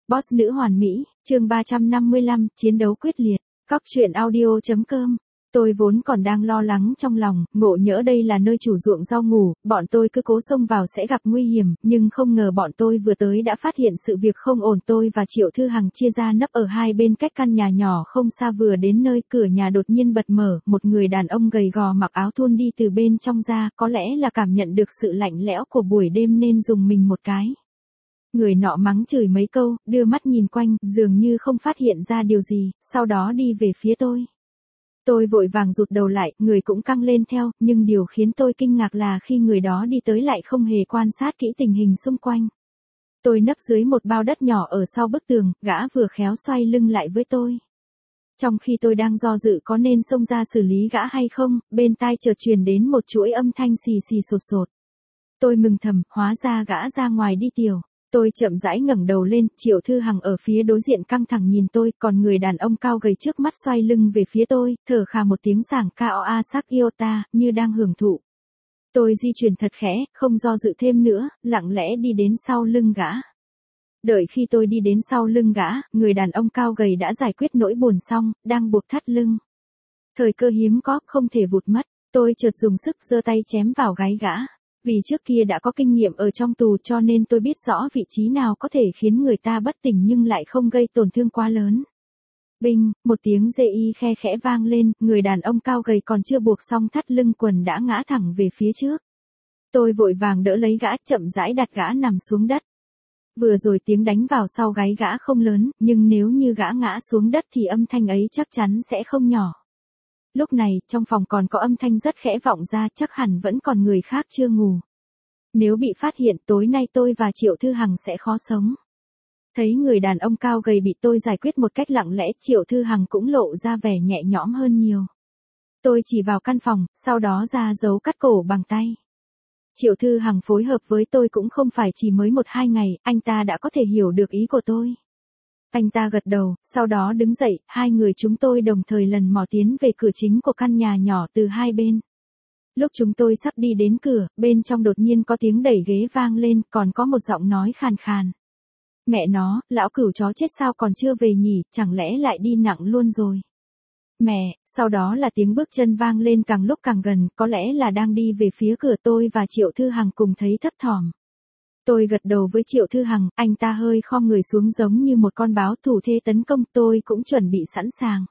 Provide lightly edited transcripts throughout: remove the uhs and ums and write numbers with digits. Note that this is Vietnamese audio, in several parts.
Boss nữ hoàn mỹ, chương 355, chiến đấu quyết liệt. Cóc truyện audio.com. Tôi vốn còn đang lo lắng trong lòng, ngộ nhỡ đây là nơi chủ ruộng rau ngủ, bọn tôi cứ cố xông vào sẽ gặp nguy hiểm, nhưng không ngờ bọn tôi vừa tới đã phát hiện sự việc không ổn. Tôi và Triệu Thư Hằng chia ra nấp ở hai bên cách căn nhà nhỏ không xa, vừa đến nơi cửa nhà đột nhiên bật mở, một người đàn ông gầy gò mặc áo thun đi từ bên trong ra, có lẽ là cảm nhận được sự lạnh lẽo của buổi đêm nên dùng mình một cái. Người nọ mắng chửi mấy câu, đưa mắt nhìn quanh, dường như không phát hiện ra điều gì, sau đó đi về phía tôi. Tôi vội vàng rụt đầu lại, người cũng căng lên theo, nhưng điều khiến tôi kinh ngạc là khi người đó đi tới lại không hề quan sát kỹ tình hình xung quanh. Tôi nấp dưới một bao đất nhỏ ở sau bức tường, gã vừa khéo xoay lưng lại với tôi. Trong khi tôi đang do dự có nên xông ra xử lý gã hay không, bên tai chợt truyền đến một chuỗi âm thanh xì xì sột sột. Tôi mừng thầm, hóa ra gã ra ngoài đi tiểu. Tôi chậm rãi ngẩng đầu lên, Triệu Thư Hằng ở phía đối diện căng thẳng nhìn tôi, còn người đàn ông cao gầy trước mắt xoay lưng về phía tôi, thở khà một tiếng sảng cao a sắc iota, như đang hưởng thụ. Tôi di chuyển thật khẽ, không do dự thêm nữa, lặng lẽ đi đến sau lưng gã. Đợi khi tôi đi đến sau lưng gã, người đàn ông cao gầy đã giải quyết nỗi buồn xong, đang buộc thắt lưng. Thời cơ hiếm có, không thể vụt mất, tôi chợt dùng sức giơ tay chém vào gáy gã. Vì trước kia đã có kinh nghiệm ở trong tù cho nên tôi biết rõ vị trí nào có thể khiến người ta bất tỉnh nhưng lại không gây tổn thương quá lớn. Binh, một tiếng dê y khe khẽ vang lên, người đàn ông cao gầy còn chưa buộc xong thắt lưng quần đã ngã thẳng về phía trước. Tôi vội vàng đỡ lấy gã, chậm rãi đặt gã nằm xuống đất. Vừa rồi tiếng đánh vào sau gáy gã không lớn, nhưng nếu như gã ngã xuống đất thì âm thanh ấy chắc chắn sẽ không nhỏ. Lúc này, trong phòng còn có âm thanh rất khẽ vọng ra, chắc hẳn vẫn còn người khác chưa ngủ. Nếu bị phát hiện tối nay tôi và Triệu Thư Hằng sẽ khó sống. Thấy người đàn ông cao gầy bị tôi giải quyết một cách lặng lẽ, Triệu Thư Hằng cũng lộ ra vẻ nhẹ nhõm hơn nhiều. Tôi chỉ vào căn phòng, sau đó ra dấu cắt cổ bằng tay. Triệu Thư Hằng phối hợp với tôi cũng không phải chỉ mới 1-2 ngày, anh ta đã có thể hiểu được ý của tôi. Anh ta gật đầu, sau đó đứng dậy, hai người chúng tôi đồng thời lần mò tiến về cửa chính của căn nhà nhỏ từ hai bên. Lúc chúng tôi sắp đi đến cửa, bên trong đột nhiên có tiếng đẩy ghế vang lên, còn có một giọng nói khàn khàn. Mẹ nó, lão cửu chó chết sao còn chưa về nhỉ, chẳng lẽ lại đi nặng luôn rồi. Mẹ, sau đó là tiếng bước chân vang lên càng lúc càng gần, có lẽ là đang đi về phía cửa. Tôi và Triệu Thư Hằng cùng thấy thấp thỏm. Tôi gật đầu với Triệu Thư Hằng, anh ta hơi khom người xuống giống như một con báo thủ thê tấn công, tôi cũng chuẩn bị sẵn sàng.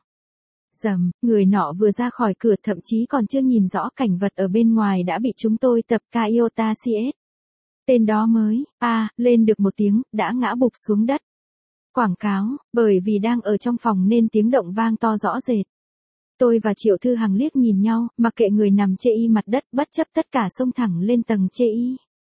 Rầm, người nọ vừa ra khỏi cửa thậm chí còn chưa nhìn rõ cảnh vật ở bên ngoài đã bị chúng tôi tập Iota CS. Tên đó mới, lên được một tiếng, đã ngã bụp xuống đất. Quảng cáo, bởi vì đang ở trong phòng nên tiếng động vang to rõ rệt. Tôi và Triệu Thư Hằng liếc nhìn nhau, mặc kệ người nằm chê y mặt đất, bất chấp tất cả xông thẳng lên tầng chê y.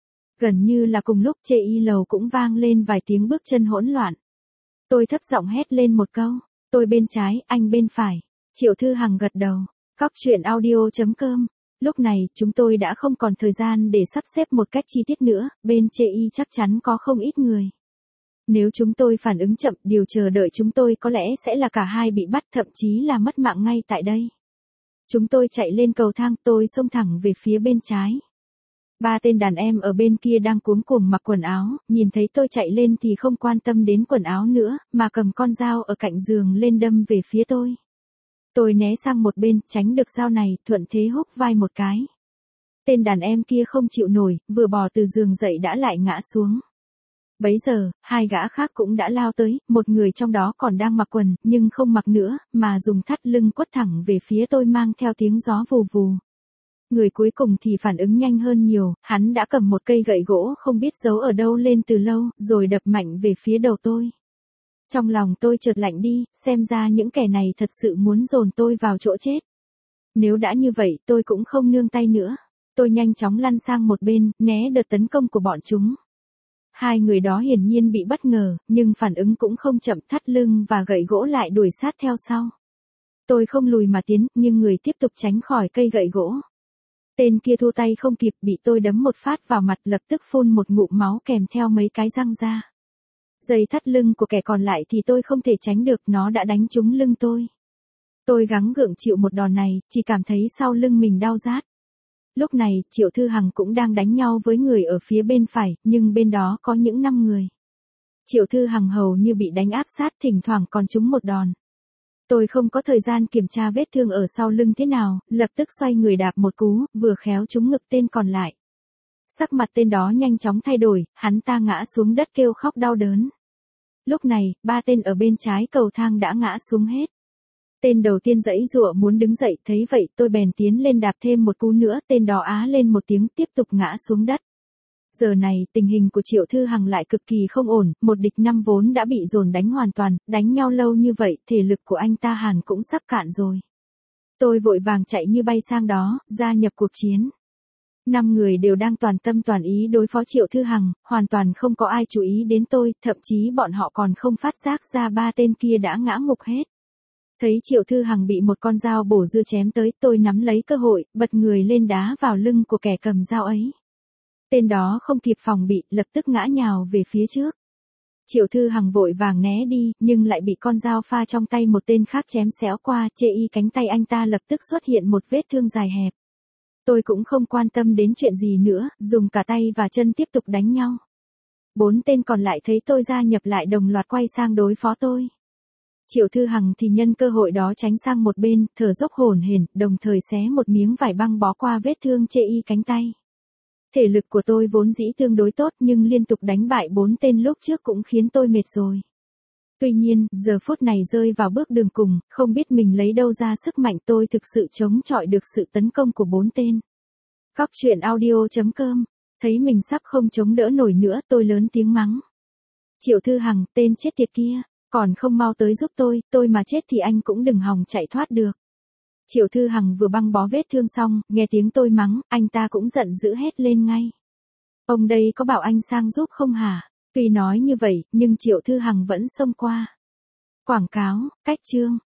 Gần như là cùng lúc chê y lầu cũng vang lên vài tiếng bước chân hỗn loạn. Tôi thấp giọng hét lên một câu, tôi bên trái, anh bên phải. Triệu Thư Hằng gật đầu. Cóc truyện audio.com. Lúc này, chúng tôi đã không còn thời gian để sắp xếp một cách chi tiết nữa, bên chê y chắc chắn có không ít người. Nếu chúng tôi phản ứng chậm, điều chờ đợi chúng tôi có lẽ sẽ là cả hai bị bắt, thậm chí là mất mạng ngay tại đây. Chúng tôi chạy lên cầu thang, tôi xông thẳng về phía bên trái. 3 tên đàn em ở bên kia đang cuống cuồng mặc quần áo, nhìn thấy tôi chạy lên thì không quan tâm đến quần áo nữa, mà cầm con dao ở cạnh giường lên đâm về phía tôi. Tôi né sang một bên, tránh được dao này, thuận thế húc vai một cái. Tên đàn em kia không chịu nổi, vừa bò từ giường dậy đã lại ngã xuống. Bấy giờ, hai gã khác cũng đã lao tới, một người trong đó còn đang mặc quần, nhưng không mặc nữa, mà dùng thắt lưng quất thẳng về phía tôi mang theo tiếng gió vù vù. Người cuối cùng thì phản ứng nhanh hơn nhiều, hắn đã cầm một cây gậy gỗ không biết giấu ở đâu lên từ lâu, rồi đập mạnh về phía đầu tôi. Trong lòng tôi chợt lạnh đi, xem ra những kẻ này thật sự muốn dồn tôi vào chỗ chết. Nếu đã như vậy tôi cũng không nương tay nữa. Tôi nhanh chóng lăn sang một bên, né đợt tấn công của bọn chúng. Hai người đó hiển nhiên bị bất ngờ, nhưng phản ứng cũng không chậm, thắt lưng và gậy gỗ lại đuổi sát theo sau. Tôi không lùi mà tiến, nhưng người tiếp tục tránh khỏi cây gậy gỗ. Tên kia thua tay không kịp, bị tôi đấm một phát vào mặt, lập tức phun một ngụm máu kèm theo mấy cái răng ra. Dây thắt lưng của kẻ còn lại thì tôi không thể tránh được, nó đã đánh trúng lưng tôi. Tôi gắng gượng chịu một đòn này, chỉ cảm thấy sau lưng mình đau rát. Lúc này, Triệu Thư Hằng cũng đang đánh nhau với người ở phía bên phải, nhưng bên đó có những 5 người. Triệu Thư Hằng hầu như bị đánh áp sát, thỉnh thoảng còn trúng một đòn. Tôi không có thời gian kiểm tra vết thương ở sau lưng thế nào, lập tức xoay người đạp một cú, vừa khéo trúng ngực tên còn lại. Sắc mặt tên đó nhanh chóng thay đổi, hắn ta ngã xuống đất kêu khóc đau đớn. Lúc này, 3 tên ở bên trái cầu thang đã ngã xuống hết. Tên đầu tiên giãy giụa muốn đứng dậy, thấy vậy tôi bèn tiến lên đạp thêm một cú nữa, tên đó á lên một tiếng tiếp tục ngã xuống đất. Giờ này, tình hình của Triệu Thư Hằng lại cực kỳ không ổn, 1 địch 5 vốn đã bị dồn đánh hoàn toàn, đánh nhau lâu như vậy, thể lực của anh ta hẳn cũng sắp cạn rồi. Tôi vội vàng chạy như bay sang đó, gia nhập cuộc chiến. 5 người đều đang toàn tâm toàn ý đối phó Triệu Thư Hằng, hoàn toàn không có ai chú ý đến tôi, thậm chí bọn họ còn không phát giác ra 3 tên kia đã ngã ngục hết. Thấy Triệu Thư Hằng bị một con dao bổ dưa chém tới, tôi nắm lấy cơ hội, bật người lên đá vào lưng của kẻ cầm dao ấy. Tên đó không kịp phòng bị, lập tức ngã nhào về phía trước. Triệu Thư Hằng vội vàng né đi, nhưng lại bị con dao pha trong tay một tên khác chém xéo qua, chê y cánh tay anh ta lập tức xuất hiện một vết thương dài hẹp. Tôi cũng không quan tâm đến chuyện gì nữa, dùng cả tay và chân tiếp tục đánh nhau. 4 tên còn lại thấy tôi gia nhập lại đồng loạt quay sang đối phó tôi. Triệu Thư Hằng thì nhân cơ hội đó tránh sang một bên, thở dốc hổn hển, đồng thời xé một miếng vải băng bó qua vết thương chê y cánh tay. Thể lực của tôi vốn dĩ tương đối tốt nhưng liên tục đánh bại 4 tên lúc trước cũng khiến tôi mệt rồi. Tuy nhiên, giờ phút này rơi vào bước đường cùng, không biết mình lấy đâu ra sức mạnh, tôi thực sự chống chọi được sự tấn công của 4 tên. Cóc truyện audio.com, thấy mình sắp không chống đỡ nổi nữa, tôi lớn tiếng mắng. Triệu Thư Hằng, tên chết tiệt kia, còn không mau tới giúp tôi mà chết thì anh cũng đừng hòng chạy thoát được. Triệu Thư Hằng vừa băng bó vết thương xong, nghe tiếng tôi mắng, anh ta cũng giận dữ hét lên ngay. Ông đây có bảo anh sang giúp không hả? Tuy nói như vậy, nhưng Triệu Thư Hằng vẫn xông qua. Quảng cáo, cách chương.